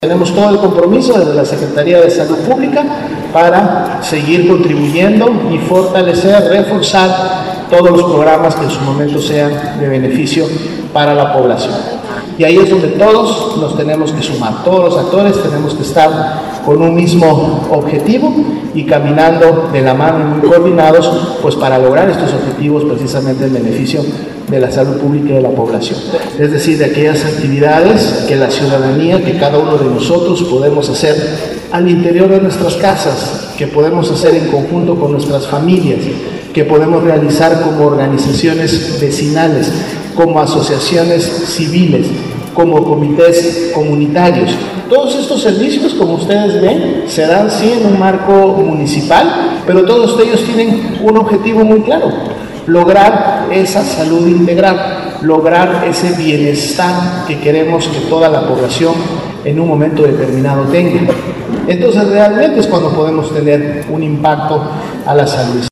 Tenemos todo el compromiso desde la Secretaría de Salud Pública para seguir contribuyendo y fortalecer, reforzar todos los programas que en su momento sean de beneficio para la población. Y ahí es donde todos nos tenemos que sumar, todos los actores tenemos que estar con un mismo objetivo y caminando de la mano y muy coordinados, pues para lograr estos objetivos precisamente en beneficio de la salud pública y de la población. Es decir, de aquellas actividades que la ciudadanía, que cada uno de nosotros podemos hacer al interior de nuestras casas, que podemos hacer en conjunto con nuestras familias, que podemos realizar como organizaciones vecinales, como asociaciones civiles, como comités comunitarios. Todos estos servicios, como ustedes ven, se dan sí en un marco municipal, pero todos ellos tienen un objetivo muy claro: lograr esa salud integral, lograr ese bienestar que queremos que toda la población en un momento determinado tenga. Entonces realmente es cuando podemos tener un impacto a la salud.